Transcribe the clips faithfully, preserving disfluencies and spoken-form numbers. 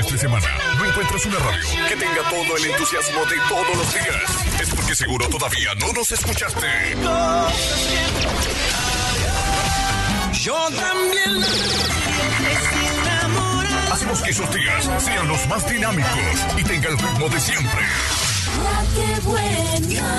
fines de semana no encuentras una radio que tenga todo el entusiasmo de todos los días, es porque seguro todavía no nos escuchaste. Yo también hacemos que esos días sean los más dinámicos y tenga el ritmo de siempre. La que buena.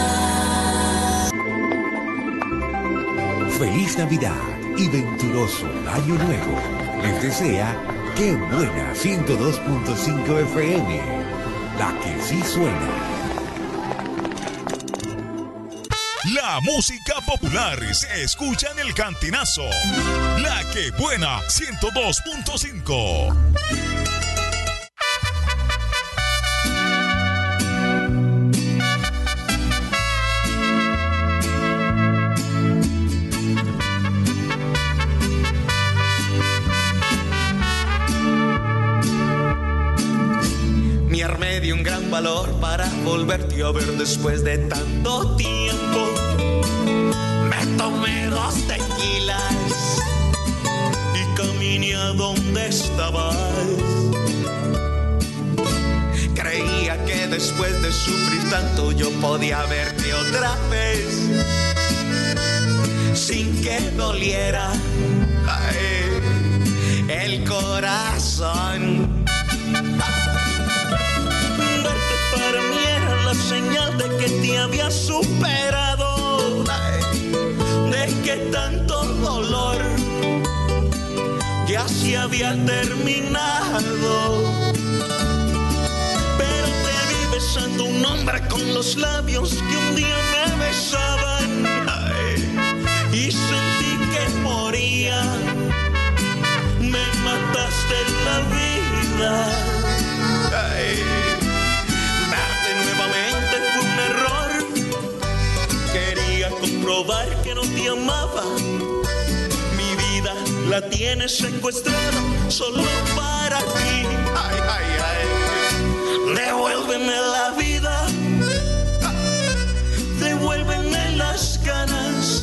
Feliz Navidad y venturoso Año Nuevo. Les desea Qué Buena ciento dos punto cinco F M. La que sí suena. La música popular se escucha en el Cantinazo. La que buena ciento dos punto cinco. Me armé de un gran valor para volverte a ver después de tanto tiempo. Me tomé dos tequilas y caminé a donde estabas. Creía que después de sufrir tanto yo podía verte otra vez sin que doliera, ay, el corazón. Verte para mí era la señal de que te había superado, ay, de que tanto dolor ya se había terminado. Pero te vi besando un hombre con los labios que un día me besaban, ay, y sentí que moría. Me mataste la vida, ay. Verte nuevamente fue un error. Quería comprobar que no te amaba. Mi vida la tienes secuestrada solo para ti. Ay, ay, ay. Devuélveme la vida, devuélveme las ganas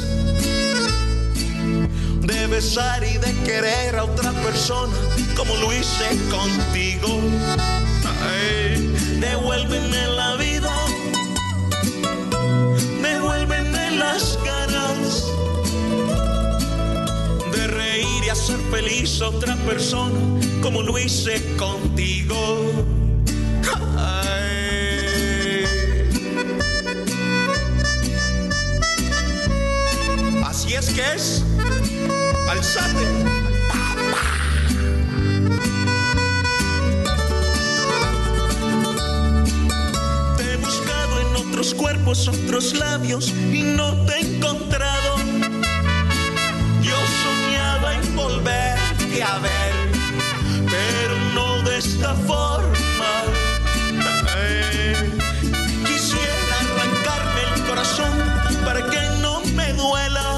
de besar y de querer a otra persona como lo hice contigo. Ay, devuélveme la vida, devuélveme las ganas de reír y hacer feliz a otra persona como lo hice contigo. Ay. Así es que es. Alzate. Te he buscado en otros cuerpos, otros labios y no te he encontrado. Yo soñaba en volverte a ver, pero no de esta forma. Eh, quisiera arrancarme el corazón para que no me duela,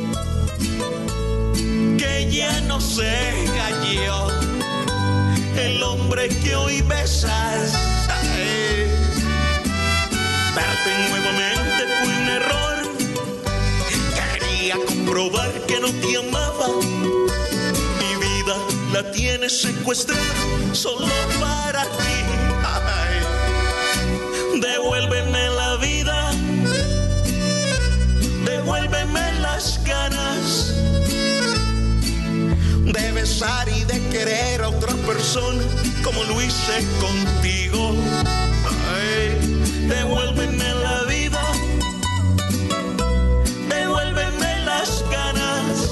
que ya no sea yo el hombre que hoy besas. Ay, verte nuevamente fue un error. Quería comprobar que no te amaba. Mi vida la tienes secuestrada solo para ti. Ay, devuélveme la vida, devuélveme las ganas de besar y de querer a otra persona como lo hice contigo. Ay, devuélveme la vida, devuélveme las ganas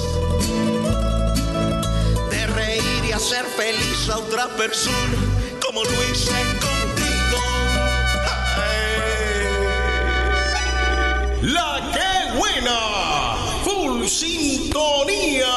de reír y hacer feliz a otra persona como lo hice contigo. Ay. La que buena, full sintonía.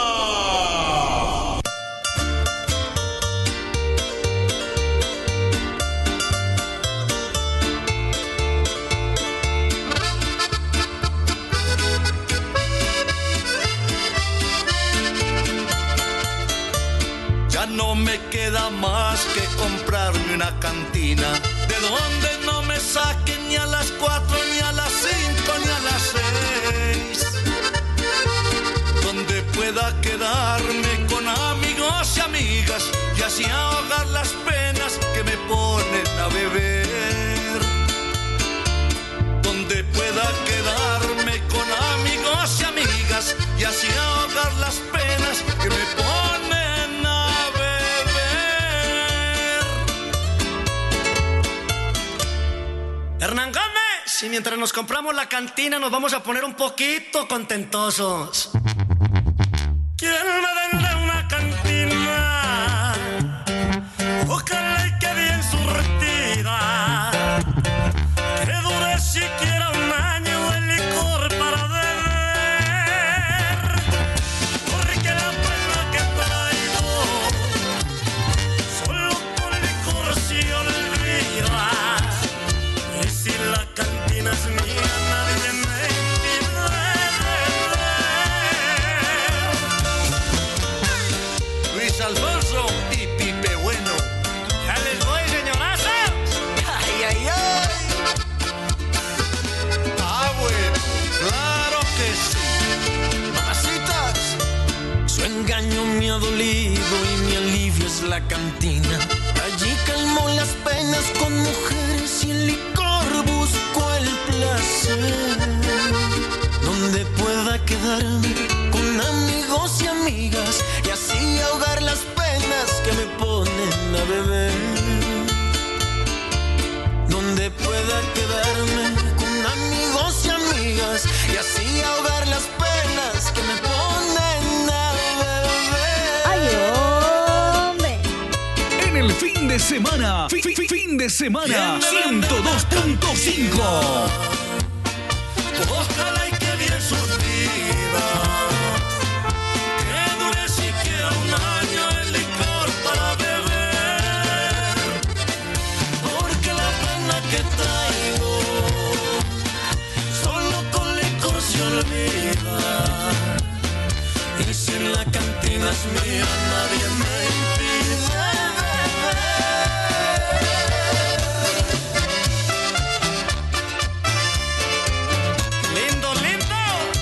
No me queda más que comprarme una cantina de donde no me saquen ni a las cuatro, ni a las cinco, ni a las seis, donde pueda quedarme con amigos y amigas y así ahogar las penas Si mientras nos compramos la cantina nos vamos a poner un poquito contentosos. ¿Quién me vende una cantina? Ojalá y que bien surtida, que dure siquiera un año el licor para beber, porque la pena que traigo solo con licor se olvida. Y si la cantina es mía, nadie me impide beber. Luis Alfonso y Pipe Bueno. Ya les voy, señorazas. Ay, ay, ay. Ah, bueno, claro que sí. Mamacitas. Su engaño me ha dolido y mi alivio es la cantina. Allí calmó las penas con mujeres y el licor busco el placer. Donde pueda quedarme con amigos y amigas y así ahogar las penas que me ponen a beber. Donde pueda quedarme con amigos y amigas y así ahogar las penas que me ponen a beber. ¡Ay, hombre! En el fin de semana, fi- fi- fin de semana, ciento dos punto cinco. Ojalá y que bien surtida, que dure siquiera un año el licor para beber, porque la pena que traigo solo con licor se olvida. Y si en la cantina es mía, nadie me impide beber. Lindo, lindo.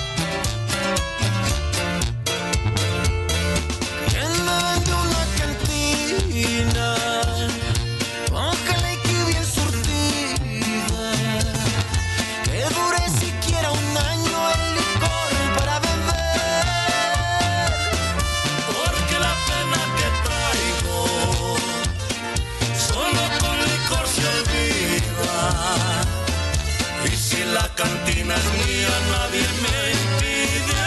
¿Quién me vende una cantina? Ojalá y que bien surtida, que dure siquiera un año el licor para beber, porque la pena que traigo solo con licor se olvida. Y si la cantina es mía, nadie me impide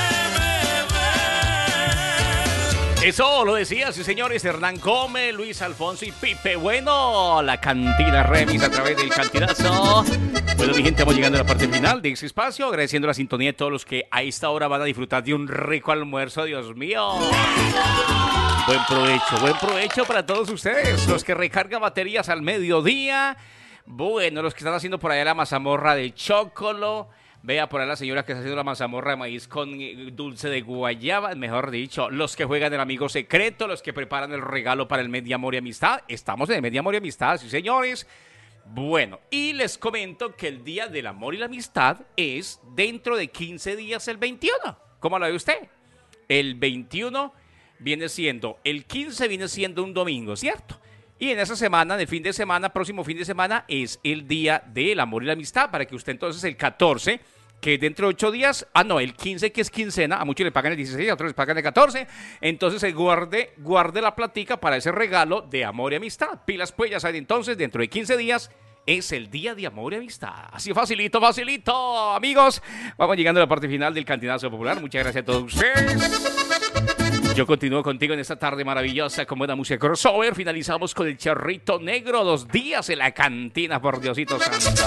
beber. Eso lo decía, sí señores, Hernán Come, Luis Alfonso y Pipe Bueno. La cantina remix a través del cantinazo. Bueno, mi gente, vamos llegando a la parte final de este espacio, agradeciendo la sintonía de todos los que a esta hora van a disfrutar de un rico almuerzo, Dios mío. Buen provecho, buen provecho para todos ustedes, los que recargan baterías al mediodía. Bueno, los que están haciendo por allá la mazamorra de chocolo. Vea por ahí la señora que está haciendo la mazamorra de maíz con eh, dulce de guayaba, mejor dicho. Los que juegan el amigo secreto, los que preparan el regalo para el mes de amor y amistad. Estamos en el mes de amor y amistad, sí señores. Bueno, y les comento que el día del amor y la amistad es dentro de quince días, el veintiuno. ¿Cómo lo ve usted? El veintiuno viene siendo, el quince viene siendo un domingo, ¿cierto? Y en esa semana, en el fin de semana, próximo fin de semana, es el día del amor y la amistad, para que usted entonces el catorce, que dentro de ocho días, ah no, el quince que es quincena, a muchos le pagan el dieciséis, a otros les pagan el catorce, entonces se guarde, guarde la platica para ese regalo de amor y amistad. Pilas pues, ya saben, entonces, dentro de quince días es el día de amor y amistad. Así facilito, facilito, amigos. Vamos llegando a la parte final del Cantinazo Popular. Muchas gracias a todos ustedes. Yo continúo contigo en esta tarde maravillosa con buena música crossover. Finalizamos con el Charrito Negro, dos días en la cantina, por Diosito santo.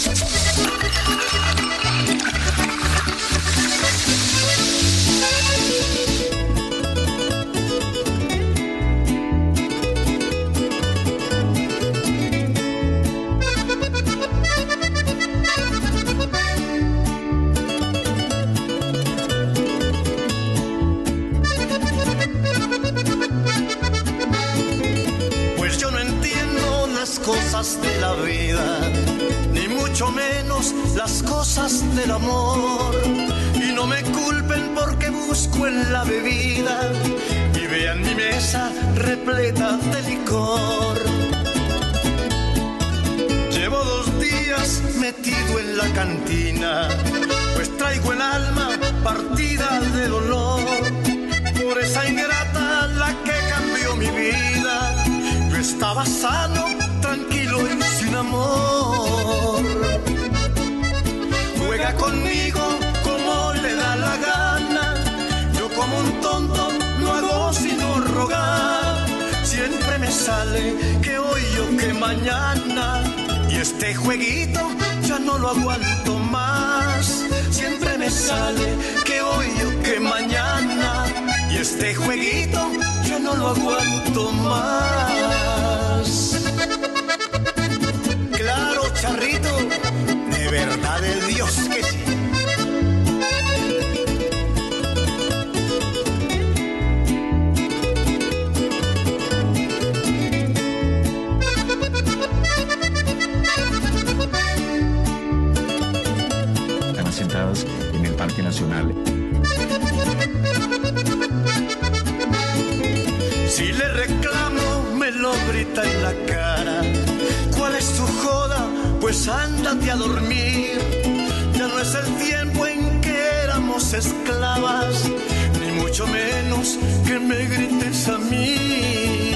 Cosas de la vida, ni mucho menos las cosas del amor. Y no me culpen porque busco en la bebida y vean mi mesa repleta de licor. Llevo dos días metido en la cantina, pues traigo el alma partida de dolor por esa ingrata la que cambió mi vida. Yo estaba sano, tranquilo y sin amor. me sale que hoy yo que mañana, y este jueguito ya no lo aguanto más. Siempre me sale que hoy yo que mañana, y este jueguito ya no lo aguanto más. Claro, charrito, de verdad de Dios que sí. Sentados en el Parque Nacional. Si le reclamo, me lo grita en la cara. ¿Cuál es tu joda? Pues ándate a dormir. Ya no es el tiempo en que éramos esclavas, ni mucho menos que me grites a mí.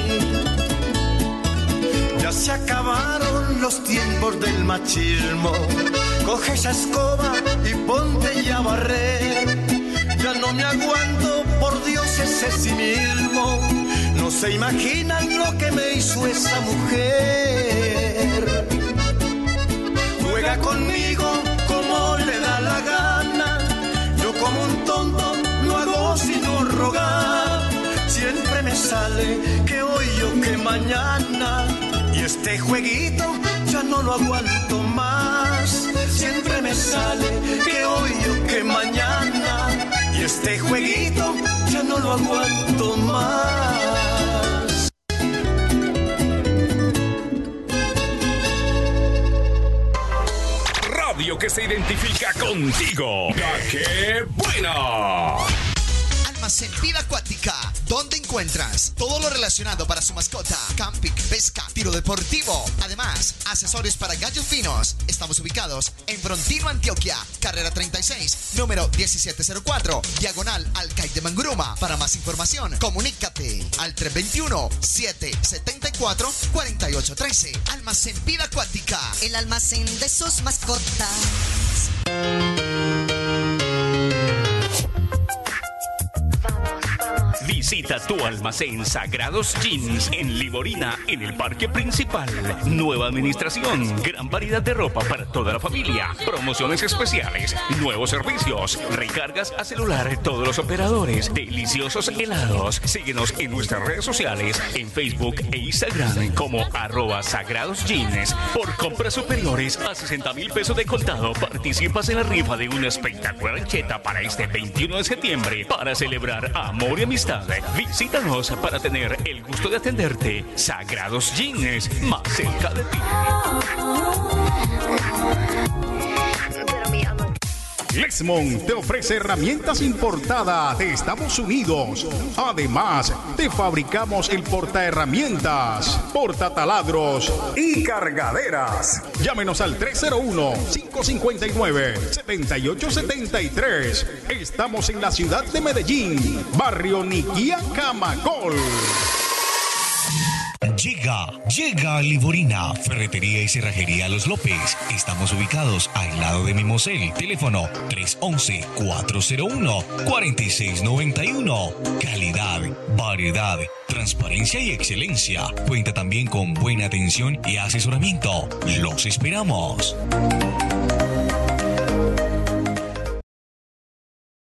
Ya se acabaron los tiempos del machismo. Coge esa escoba y ponte ya a barrer. Ya no me aguanto, por Dios, ese cinismo. No se imaginan lo que me hizo esa mujer. Juega conmigo como le da la gana. Yo como un tonto no hago sino rogar. Siempre me sale que hoy yo que mañana, y este jueguito ya no lo aguanto más. Siempre me sale que hoy yo que mañana, y este jueguito ya no lo aguanto más. Radio que se identifica contigo. La que buena. Almacén Vida Acuática, donde encuentras todo lo relacionado para su mascota: camping, pesca, tiro deportivo. Además, accesorios para gallos finos. Estamos ubicados en Frontino, Antioquia, carrera treinta y seis, número diecisiete cero cuatro, diagonal al C A I de Manguruma. Para más información, comunícate al tres dos uno, siete siete cuatro, cuatro ocho uno tres. Almacén Vida Acuática, el almacén de sus mascotas. Visita tu almacén Sagrados Jeans en Livorina, en el parque principal. Nueva administración, gran variedad de ropa para toda la familia, promociones especiales, nuevos servicios, recargas a celular, todos los operadores, deliciosos helados. Síguenos en nuestras redes sociales, en Facebook e Instagram como arroba Sagrados Jeans. Por compras superiores a sesenta mil pesos de contado, participas en la rifa de una espectacular ancheta para este veintiuno de septiembre para celebrar amor y amistad. Visítanos para tener el gusto de atenderte. Sagrados Jeans, más cerca de ti. Lexmon te ofrece herramientas importadas de Estados Unidos. Además, te fabricamos el portaherramientas, portataladros y cargaderas. Llámenos al tres cero uno, cinco cinco nueve, siete ocho siete tres. Estamos en la ciudad de Medellín, barrio Niquía, Camacol. Llega, llega a Livorina, Ferretería y Cerrajería Los López. Estamos ubicados al lado de Mimosel. Teléfono tres once, cuatro cero uno, cuatro seis nueve uno. Calidad, variedad, transparencia y excelencia. Cuenta también con buena atención y asesoramiento. Los esperamos.